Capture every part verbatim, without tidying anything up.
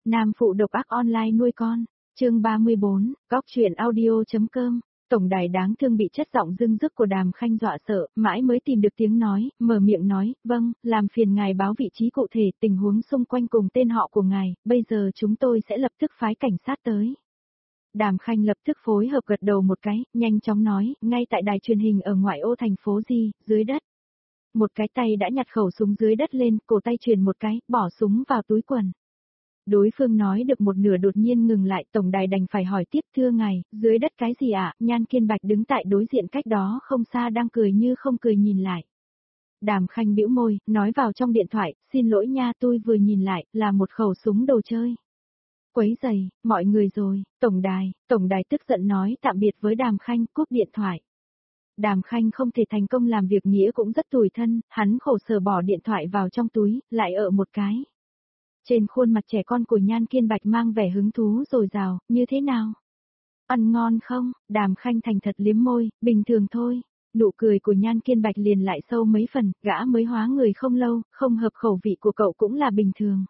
Nam phụ độc ác online nuôi con, chương ba mươi bốn, góc truyện audio.com. Tổng đài đáng thương bị chất giọng dưng dứt của Đàm Khanh dọa sợ, mãi mới tìm được tiếng nói, mở miệng nói, vâng, làm phiền ngài báo vị trí cụ thể, tình huống xung quanh cùng tên họ của ngài, bây giờ chúng tôi sẽ lập tức phái cảnh sát tới. Đàm Khanh lập tức phối hợp gật đầu một cái, nhanh chóng nói, ngay tại đài truyền hình ở ngoại ô thành phố Di, dưới đất. Một cái tay đã nhặt khẩu súng dưới đất lên, cổ tay truyền một cái, bỏ súng vào túi quần. Đối phương nói được một nửa đột nhiên ngừng lại, tổng đài đành phải hỏi tiếp, thưa ngài, dưới đất cái gì ạ? Nhan Kiên Bạch đứng tại đối diện cách đó không xa đang cười như không cười nhìn lại. Đàm Khanh bĩu môi, nói vào trong điện thoại, xin lỗi nha, tôi vừa nhìn lại, là một khẩu súng đồ chơi. Quấy giày, mọi người rồi, tổng đài, tổng đài tức giận nói tạm biệt với Đàm Khanh, cúp điện thoại. Đàm Khanh không thể thành công làm việc nghĩa cũng rất tủi thân, hắn khổ sở bỏ điện thoại vào trong túi, lại ở một cái. Trên khuôn mặt trẻ con của Nhan Kiên Bạch mang vẻ hứng thú dồi dào, như thế nào? Ăn ngon không? Đàm Khanh thành thật liếm môi, bình thường thôi. Nụ cười của Nhan Kiên Bạch liền lại sâu mấy phần, gã mới hóa người không lâu, không hợp khẩu vị của cậu cũng là bình thường.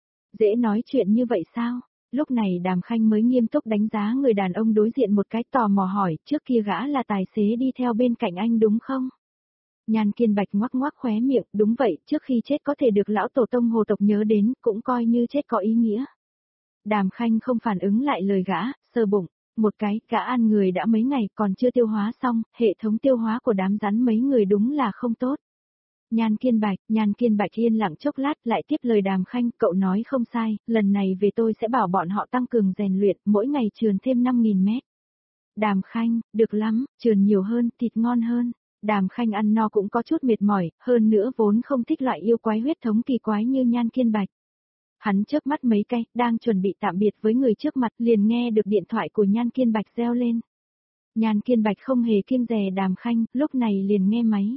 Dễ nói chuyện như vậy sao? Lúc này Đàm Khanh mới nghiêm túc đánh giá người đàn ông đối diện một cái, tò mò hỏi, trước kia gã là tài xế đi theo bên cạnh anh đúng không? Nhan Kiên Bạch ngoắc ngoắc khóe miệng, đúng vậy, trước khi chết có thể được lão tổ tông hồ tộc nhớ đến, cũng coi như chết có ý nghĩa. Đàm Khanh không phản ứng lại lời gã, sờ bụng, một cái, gã ăn người đã mấy ngày còn chưa tiêu hóa xong, hệ thống tiêu hóa của đám rắn mấy người đúng là không tốt. Nhan Kiên Bạch, Nhan Kiên Bạch yên lặng chốc lát lại tiếp lời Đàm Khanh, cậu nói không sai, lần này về tôi sẽ bảo bọn họ tăng cường rèn luyện, mỗi ngày trườn thêm năm nghìn mét. Đàm Khanh, được lắm, trườn nhiều hơn, thịt ngon hơn. Đàm Khanh ăn no cũng có chút mệt mỏi, hơn nữa vốn không thích loại yêu quái huyết thống kỳ quái như Nhan Kiên Bạch. Hắn chớp mắt mấy cái, đang chuẩn bị tạm biệt với người trước mặt, liền nghe được điện thoại của Nhan Kiên Bạch reo lên. Nhan Kiên Bạch không hề kiêng dè Đàm Khanh, lúc này liền nghe máy.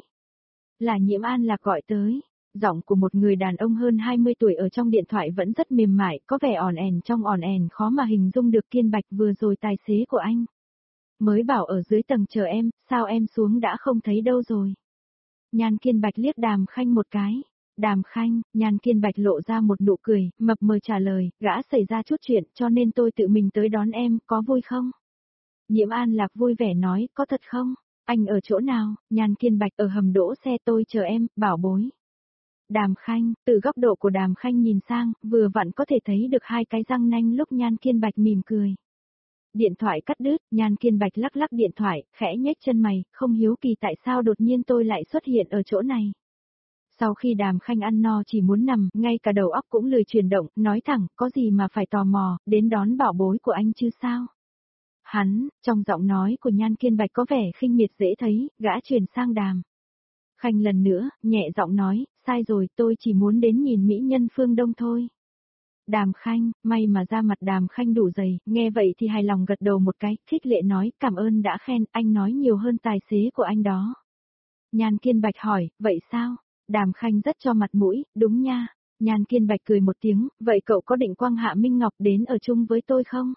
Là Nhiễm An Lạc gọi tới. Giọng của một người đàn ông hơn hai mươi tuổi ở trong điện thoại vẫn rất mềm mại, có vẻ ỏn ẻn trong ỏn ẻn khó mà hình dung được. Kiên Bạch vừa rồi tài xế của anh. Mới bảo ở dưới tầng chờ em, sao em xuống đã không thấy đâu rồi? Nhan Kiên Bạch liếc Đàm Khanh một cái. Đàm Khanh, Nhan Kiên Bạch lộ ra một nụ cười, mập mờ trả lời, gã xảy ra chút chuyện cho nên tôi tự mình tới đón em, có vui không? Nhiễm An Lạc vui vẻ nói, có thật không? Anh ở chỗ nào? Nhan Kiên Bạch ở hầm đỗ xe, tôi chờ em, bảo bối. Đàm Khanh, từ góc độ của Đàm Khanh nhìn sang, vừa vặn có thể thấy được hai cái răng nanh lúc Nhan Kiên Bạch mỉm cười. Điện thoại cắt đứt, Nhan Kiên Bạch lắc lắc điện thoại, khẽ nhếch chân mày, không hiếu kỳ tại sao đột nhiên tôi lại xuất hiện ở chỗ này. Sau khi Đàm Khanh ăn no chỉ muốn nằm, ngay cả đầu óc cũng lười chuyển động, nói thẳng, có gì mà phải tò mò, đến đón bảo bối của anh chứ sao? Hắn, trong giọng nói của Nhan Kiên Bạch có vẻ khinh miệt dễ thấy, gã chuyển sang Đàm Khanh lần nữa, nhẹ giọng nói, sai rồi, tôi chỉ muốn đến nhìn mỹ nhân phương Đông thôi. Đàm Khanh, may mà da mặt Đàm Khanh đủ dày, nghe vậy thì hài lòng gật đầu một cái, khích lệ nói, cảm ơn đã khen, anh nói nhiều hơn tài xế của anh đó. Nhan Kiên Bạch hỏi, vậy sao? Đàm Khanh rất cho mặt mũi, đúng nha. Nhan Kiên Bạch cười một tiếng, vậy cậu có định quang Hạ Minh Ngọc đến ở chung với tôi không?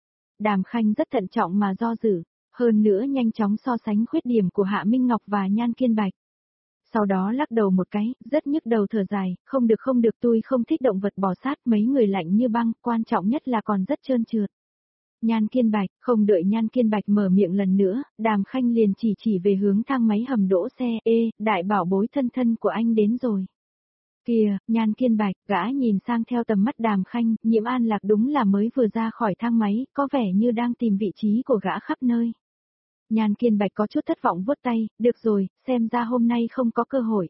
Đàm Khanh rất thận trọng mà do dự, hơn nữa nhanh chóng so sánh khuyết điểm của Hạ Minh Ngọc và Nhan Kiên Bạch. Sau đó lắc đầu một cái, rất nhức đầu thở dài, không được không được, tôi không thích động vật bò sát, mấy người lạnh như băng, quan trọng nhất là còn rất trơn trượt. Nhan Kiên Bạch, không đợi Nhan Kiên Bạch mở miệng lần nữa, Đàm Khanh liền chỉ chỉ về hướng thang máy hầm đỗ xe, ê, đại bảo bối thân thân của anh đến rồi. Kìa, Nhan Kiên Bạch, gã nhìn sang theo tầm mắt Đàm Khanh, Nhiễm An Lạc đúng là mới vừa ra khỏi thang máy, có vẻ như đang tìm vị trí của gã khắp nơi. Nhan Kiên Bạch có chút thất vọng vuốt tay, được rồi, xem ra hôm nay không có cơ hội.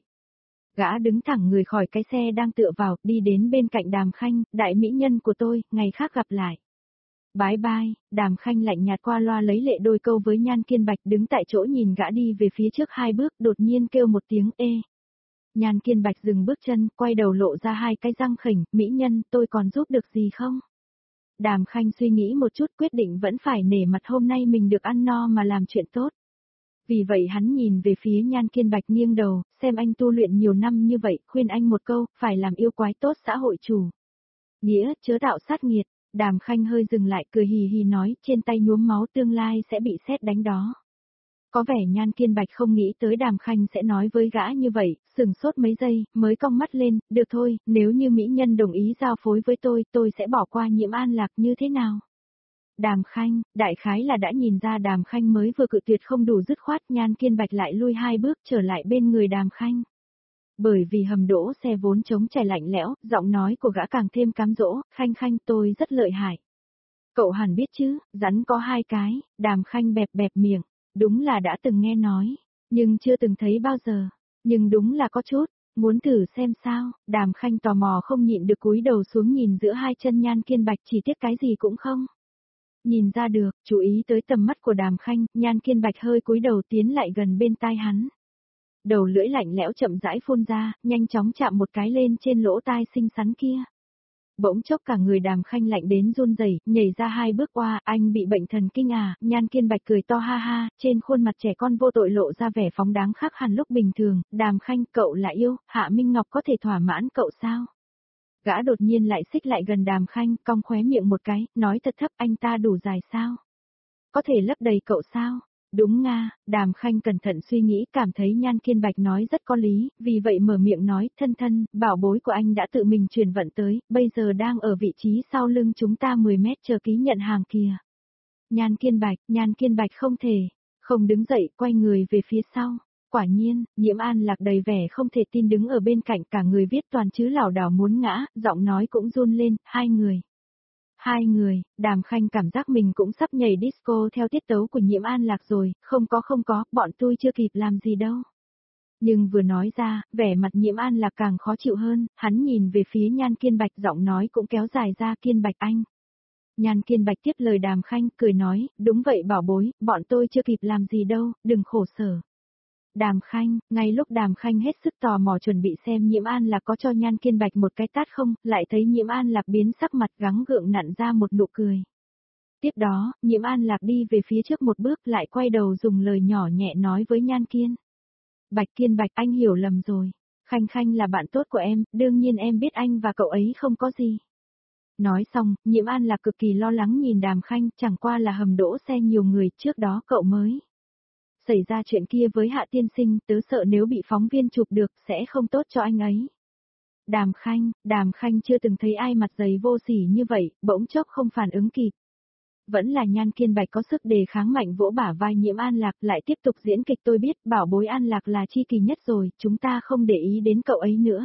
Gã đứng thẳng người khỏi cái xe đang tựa vào, đi đến bên cạnh Đàm Khanh, đại mỹ nhân của tôi, ngày khác gặp lại. Bye bye, Đàm Khanh lạnh nhạt qua loa lấy lệ đôi câu với Nhan Kiên Bạch đứng tại chỗ nhìn gã đi về phía trước hai bước, đột nhiên kêu một tiếng ê. Nhan Kiên Bạch dừng bước chân, quay đầu lộ ra hai cái răng khỉnh, mỹ nhân, tôi còn giúp được gì không? Đàm Khanh suy nghĩ một chút quyết định vẫn phải nể mặt hôm nay mình được ăn no mà làm chuyện tốt. Vì vậy hắn nhìn về phía Nhan Kiên Bạch nghiêng đầu, xem anh tu luyện nhiều năm như vậy, khuyên anh một câu, phải làm yêu quái tốt xã hội chủ. Nghĩa, chớ tạo sát nghiệt, Đàm Khanh hơi dừng lại cười hì hì nói, trên tay nhuốm máu tương lai sẽ bị sét đánh đó. Có vẻ Nhan Kiên Bạch không nghĩ tới Đàm Khanh sẽ nói với gã như vậy, sừng sốt mấy giây, mới cong mắt lên, được thôi, nếu như mỹ nhân đồng ý giao phối với tôi, tôi sẽ bỏ qua Nhiễm An Lạc như thế nào? Đàm Khanh, đại khái là đã nhìn ra Đàm Khanh mới vừa cự tuyệt không đủ dứt khoát, Nhan Kiên Bạch lại lui hai bước trở lại bên người Đàm Khanh. Bởi vì hầm đỗ xe vốn trống trải lạnh lẽo, giọng nói của gã càng thêm cám dỗ, Khanh Khanh tôi rất lợi hại. Cậu hẳn biết chứ, rắn có hai cái, Đàm Khanh bẹp bẹp miệng, đúng là đã từng nghe nói, nhưng chưa từng thấy bao giờ, nhưng đúng là có chút, muốn thử xem sao, Đàm Khanh tò mò không nhịn được cúi đầu xuống nhìn giữa hai chân Nhan Kiên Bạch chỉ tiếc cái gì cũng không. Nhìn ra được, chú ý tới tầm mắt của Đàm Khanh, Nhan Kiên Bạch hơi cúi đầu tiến lại gần bên tai hắn. Đầu lưỡi lạnh lẽo chậm rãi phun ra, nhanh chóng chạm một cái lên trên lỗ tai xinh xắn kia. Bỗng chốc cả người Đàm Khanh lạnh đến run rẩy, nhảy ra hai bước qua, anh bị bệnh thần kinh à, Nhan Kiên Bạch cười to ha ha, trên khuôn mặt trẻ con vô tội lộ ra vẻ phóng đáng khác hẳn lúc bình thường, Đàm Khanh cậu là yêu, Hạ Minh Ngọc có thể thỏa mãn cậu sao? Gã đột nhiên lại xích lại gần Đàm Khanh, cong khóe miệng một cái, nói thật thấp anh ta đủ dài sao? Có thể lấp đầy cậu sao? Đúng nga, Đàm Khanh cẩn thận suy nghĩ cảm thấy Nhan Kiên Bạch nói rất có lý, vì vậy mở miệng nói, thân thân, bảo bối của anh đã tự mình truyền vận tới, bây giờ đang ở vị trí sau lưng chúng ta mười mét chờ ký nhận hàng kìa. Nhan Kiên Bạch, Nhan Kiên Bạch không thể, không đứng dậy, quay người về phía sau. Quả nhiên, Nhiễm An Lạc đầy vẻ không thể tin đứng ở bên cạnh cả người viết toàn chữ lảo đảo muốn ngã, giọng nói cũng run lên, hai người. Hai người, Đàm Khanh cảm giác mình cũng sắp nhảy disco theo tiết tấu của Nhiễm An Lạc rồi, không có không có, bọn tôi chưa kịp làm gì đâu. Nhưng vừa nói ra, vẻ mặt Nhiễm An Lạc càng khó chịu hơn, hắn nhìn về phía Nhan Kiên Bạch giọng nói cũng kéo dài ra Kiên Bạch anh. Nhan Kiên Bạch tiếp lời Đàm Khanh, cười nói, đúng vậy bảo bối, bọn tôi chưa kịp làm gì đâu, đừng khổ sở. Đàm Khanh, ngay lúc Đàm Khanh hết sức tò mò chuẩn bị xem Nhiễm An Lạc có cho Nhan Kiên Bạch một cái tát không, lại thấy Nhiễm An Lạc biến sắc mặt gắng gượng nặn ra một nụ cười. Tiếp đó, Nhiễm An Lạc đi về phía trước một bước lại quay đầu dùng lời nhỏ nhẹ nói với Nhan Kiên. Bạch Kiên Bạch anh hiểu lầm rồi, Khanh Khanh là bạn tốt của em, đương nhiên em biết anh và cậu ấy không có gì. Nói xong, Nhiễm An Lạc cực kỳ lo lắng nhìn Đàm Khanh, chẳng qua là hầm đỗ xe nhiều người, trước đó cậu mới xảy ra chuyện kia với Hạ tiên sinh, tớ sợ nếu bị phóng viên chụp được sẽ không tốt cho anh ấy. Đàm Khanh, Đàm Khanh chưa từng thấy ai mặt dày vô sỉ như vậy, bỗng chốc không phản ứng kịp. Vẫn là Nhan Kiên Bạch có sức đề kháng mạnh vỗ bả vai Nhiễm An Lạc lại tiếp tục diễn kịch tôi biết bảo bối An Lạc là chi kỳ nhất rồi, chúng ta không để ý đến cậu ấy nữa.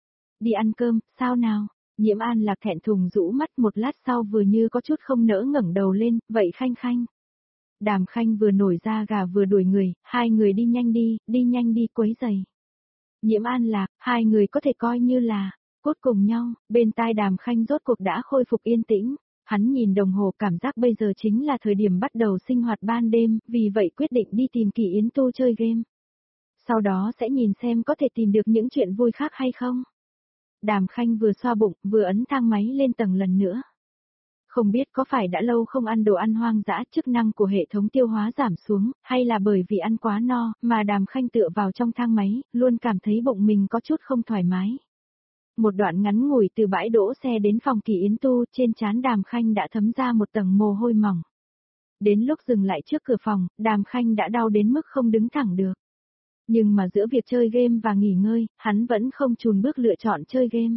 Đi ăn cơm, sao nào? Nhiễm An Lạc thẹn thùng rũ mắt một lát sau vừa như có chút không nỡ ngẩng đầu lên, vậy Khanh Khanh. Đàm Khanh vừa nổi ra gà vừa đuổi người, hai người đi nhanh đi, đi nhanh đi quấy giày. Nhiễm An Lạc, hai người có thể coi như là, cốt cùng nhau, bên tai Đàm Khanh rốt cuộc đã khôi phục yên tĩnh, hắn nhìn đồng hồ cảm giác bây giờ chính là thời điểm bắt đầu sinh hoạt ban đêm, vì vậy quyết định đi tìm Kỳ Yến Tu chơi game. Sau đó sẽ nhìn xem có thể tìm được những chuyện vui khác hay không. Đàm Khanh vừa xoa bụng, vừa ấn thang máy lên tầng lần nữa. Không biết có phải đã lâu không ăn đồ ăn hoang dã, chức năng của hệ thống tiêu hóa giảm xuống, hay là bởi vì ăn quá no, mà Đàm Khanh tựa vào trong thang máy, luôn cảm thấy bụng mình có chút không thoải mái. Một đoạn ngắn ngủi từ bãi đỗ xe đến phòng Kỳ Yến Tu, trên trán Đàm Khanh đã thấm ra một tầng mồ hôi mỏng. Đến lúc dừng lại trước cửa phòng, Đàm Khanh đã đau đến mức không đứng thẳng được. Nhưng mà giữa việc chơi game và nghỉ ngơi, hắn vẫn không chùn bước lựa chọn chơi game.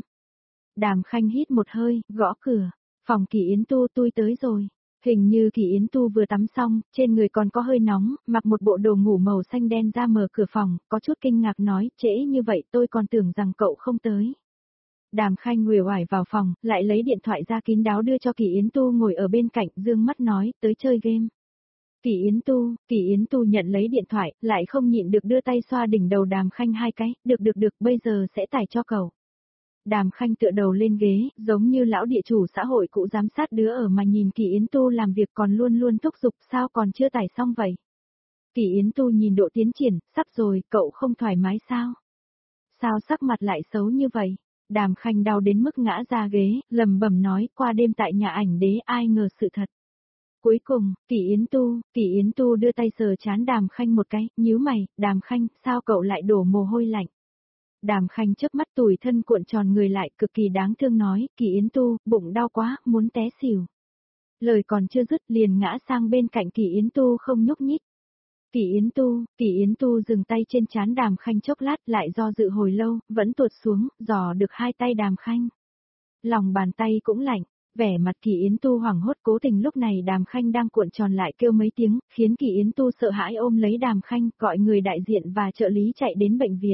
Đàm Khanh hít một hơi, gõ cửa. Phòng Kỳ Yến Tu tôi tới rồi. Hình như Kỳ Yến Tu vừa tắm xong, trên người còn có hơi nóng, mặc một bộ đồ ngủ màu xanh đen ra mở cửa phòng, có chút kinh ngạc nói, trễ như vậy tôi còn tưởng rằng cậu không tới. Đàm Khanh uể oải vào phòng, lại lấy điện thoại ra kín đáo đưa cho Kỳ Yến Tu ngồi ở bên cạnh, dương mắt nói, tới chơi game. Kỳ Yến Tu, Kỳ Yến Tu nhận lấy điện thoại, lại không nhịn được đưa tay xoa đỉnh đầu Đàm Khanh hai cái, được được được, bây giờ sẽ tải cho cậu. Đàm Khanh tựa đầu lên ghế, giống như lão địa chủ xã hội cũ giám sát đứa ở mà nhìn Kỳ Yến Tu làm việc còn luôn luôn thúc giục sao còn chưa tải xong vậy. Kỳ Yến Tu nhìn độ tiến triển, sắp rồi, cậu không thoải mái sao? Sao sắc mặt lại xấu như vậy? Đàm Khanh đau đến mức ngã ra ghế, lầm bẩm nói qua đêm tại nhà ảnh đế ai ngờ sự thật. Cuối cùng, Kỳ Yến Tu, Kỳ Yến Tu đưa tay sờ trán Đàm Khanh một cái, nhíu mày, Đàm Khanh, sao cậu lại đổ mồ hôi lạnh? Đàm Khanh chớp mắt tủi thân cuộn tròn người lại cực kỳ đáng thương nói, Kỳ Yến Tu, bụng đau quá, muốn té xỉu. Lời còn chưa dứt liền ngã sang bên cạnh Kỳ Yến Tu không nhúc nhích. Kỷ Yến Tu, Kỷ Yến Tu dừng tay trên trán Đàm Khanh chốc lát lại do dự hồi lâu, vẫn tuột xuống, dò được hai tay Đàm Khanh. Lòng bàn tay cũng lạnh, vẻ mặt Kỷ Yến Tu hoảng hốt cố tình lúc này Đàm Khanh đang cuộn tròn lại kêu mấy tiếng, khiến Kỷ Yến Tu sợ hãi ôm lấy Đàm Khanh, gọi người đại diện và trợ lý chạy đến bệnh viện.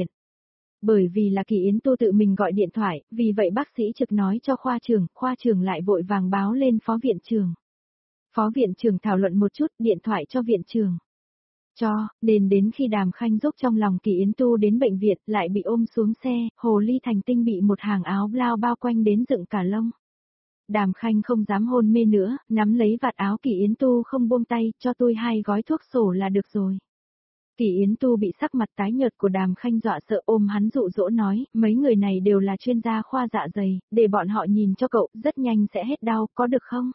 Bởi vì là Kỷ Yến Tu tự mình gọi điện thoại, vì vậy bác sĩ trực nói cho khoa trưởng, khoa trưởng lại vội vàng báo lên phó viện trưởng. Phó viện trưởng thảo luận một chút, điện thoại cho viện trưởng. Cho, nên đến khi Đàm Khanh dốc trong lòng Kỷ Yến Tu đến bệnh viện, lại bị ôm xuống xe, hồ ly thành tinh bị một hàng áo blau bao quanh đến dựng cả lông. Đàm Khanh không dám hôn mê nữa, nắm lấy vạt áo Kỷ Yến Tu không buông tay, cho tôi hai gói thuốc sổ là được rồi. Kỷ Yến Tu bị sắc mặt tái nhợt của Đàm Khanh dọa sợ ôm hắn dụ dỗ nói, mấy người này đều là chuyên gia khoa dạ dày, để bọn họ nhìn cho cậu, rất nhanh sẽ hết đau, có được không?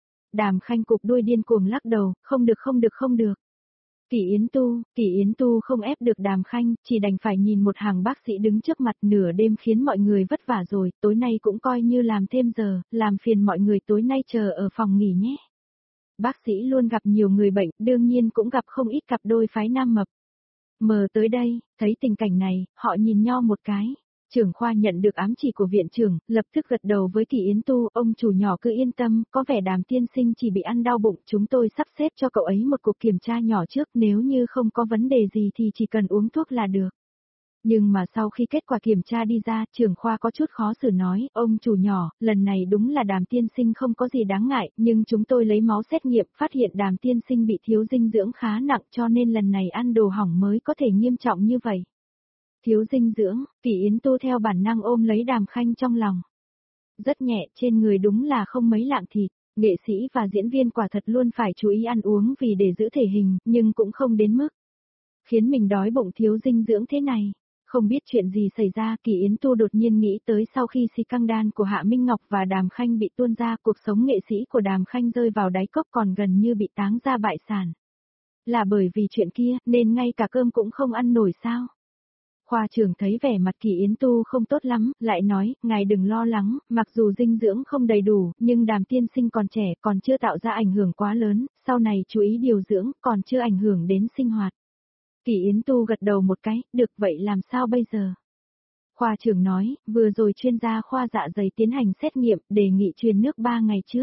Đàm Khanh cụp đuôi điên cuồng lắc đầu, không được không được không được. Kỷ Yến Tu, Kỷ Yến Tu không ép được Đàm Khanh, chỉ đành phải nhìn một hàng bác sĩ đứng trước mặt nửa đêm khiến mọi người vất vả rồi, tối nay cũng coi như làm thêm giờ, làm phiền mọi người tối nay chờ ở phòng nghỉ nhé. Bác sĩ luôn gặp nhiều người bệnh, đương nhiên cũng gặp không ít cặp đôi phái nam mập. Mờ tới đây, thấy tình cảnh này, họ nhìn nhau một cái. Trưởng khoa nhận được ám chỉ của viện trưởng, lập tức gật đầu với Kỷ Yến Tu, ông chủ nhỏ cứ yên tâm, có vẻ Đàm tiên sinh chỉ bị ăn đau bụng, chúng tôi sắp xếp cho cậu ấy một cuộc kiểm tra nhỏ trước, nếu như không có vấn đề gì thì chỉ cần uống thuốc là được. Nhưng mà sau khi kết quả kiểm tra đi ra, trưởng khoa có chút khó xử nói, ông chủ nhỏ, lần này đúng là Đàm tiên sinh không có gì đáng ngại, nhưng chúng tôi lấy máu xét nghiệm, phát hiện Đàm tiên sinh bị thiếu dinh dưỡng khá nặng cho nên lần này ăn đồ hỏng mới có thể nghiêm trọng như vậy. Thiếu dinh dưỡng, Kỷ Yến Tu theo bản năng ôm lấy Đàm Khanh trong lòng. Rất nhẹ, trên người đúng là không mấy lạng thịt, nghệ sĩ và diễn viên quả thật luôn phải chú ý ăn uống vì để giữ thể hình, nhưng cũng không đến mức khiến mình đói bụng thiếu dinh dưỡng thế này. Không biết chuyện gì xảy ra, Kỷ Yến Tu đột nhiên nghĩ tới sau khi si căng đan của Hạ Minh Ngọc và Đàm Khanh bị tuôn ra, cuộc sống nghệ sĩ của Đàm Khanh rơi vào đáy cốc còn gần như bị táng ra bại sản. Là bởi vì chuyện kia, nên ngay cả cơm cũng không ăn nổi sao? Khoa trưởng thấy vẻ mặt Kỷ Yến Tu không tốt lắm, lại nói, ngài đừng lo lắng, mặc dù dinh dưỡng không đầy đủ, nhưng Đàm tiên sinh còn trẻ, còn chưa tạo ra ảnh hưởng quá lớn, sau này chú ý điều dưỡng, còn chưa ảnh hưởng đến sinh hoạt. Kỷ Yến Tu gật đầu một cái, được vậy làm sao bây giờ? Khoa trưởng nói, vừa rồi chuyên gia khoa dạ dày tiến hành xét nghiệm, đề nghị truyền nước ba ngày trước.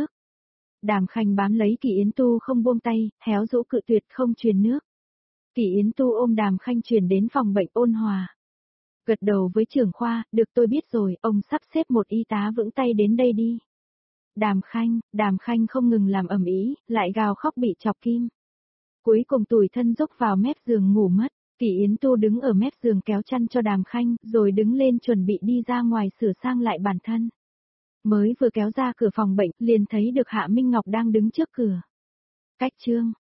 Đàm Khanh bám lấy Kỷ Yến Tu không buông tay, héo rũ cự tuyệt không truyền nước. Kỷ Yến Tu ôm Đàm Khanh truyền đến phòng bệnh Ôn Hòa. Gật đầu với trưởng khoa, được tôi biết rồi, ông sắp xếp một y tá vững tay đến đây đi. Đàm Khanh, Đàm Khanh không ngừng làm ầm ĩ, lại gào khóc bị chọc kim. Cuối cùng tủi thân dốc vào mép giường ngủ mất, Kỷ Yến Tu đứng ở mép giường kéo chăn cho Đàm Khanh, rồi đứng lên chuẩn bị đi ra ngoài sửa sang lại bản thân. Mới vừa kéo ra cửa phòng bệnh, liền thấy được Hạ Minh Ngọc đang đứng trước cửa. Cách Trương,